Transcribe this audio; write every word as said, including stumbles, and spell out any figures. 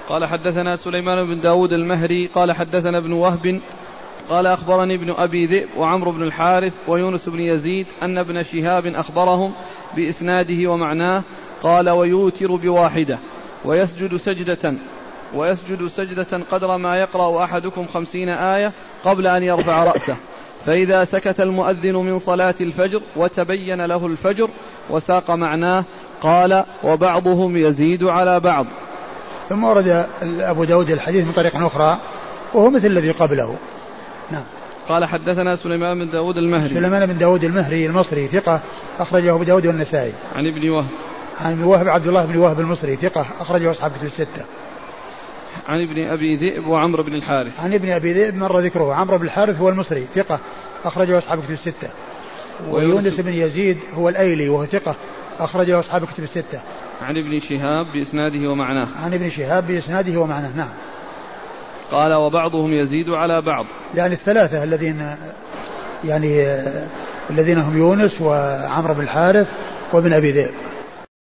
قال حدثنا سليمان بن داود المهري قال حدثنا ابن وهب قال أخبرني ابن أبي ذئب وعمرو بن الحارث ويونس بن يزيد أن ابن شهاب أخبرهم بإسناده ومعناه قال ويوتر بواحدة ويسجد سجدة ويسجد سجدة قدر ما يقرأ أحدكم خمسين آية قبل أن يرفع رأسه، فإذا سكت المؤذن من صلاة الفجر وتبين له الفجر، وساق معناه قال وبعضهم يزيد على بعض. ثم ورد أبو داود الحديث من طريق أخرى وهو مثل الذي قبله. نعم. قال حدثنا سليمان بن داود المهري سليمان بن داود المهري المصري ثقة أخرجه أبو داود والنسائي. عن ابن وهب عن ابن وهب عبد الله بن وهب المصري ثقة أخرجه أصحاب كتب الستة. عن ابن أبي ذئب وعمرو بن الحارث عن ابن أبي ذئب مر ذكره. عمرو بن الحارث هو المصري ثقة أخرجه أصحاب كتب الستة. ويونس بن يزيد هو الأيلي وهو ثقة أخرجه أصحاب كتب الستة. عن ابن شهاب بإسناده ومعناه عن ابن شهاب بإسناده ومعناه. نعم. قال وبعضهم يزيد على بعض، يعني الثلاثة الذين يعني الذين هم يونس وعمرو بن الحارث وابن أبي ذئب.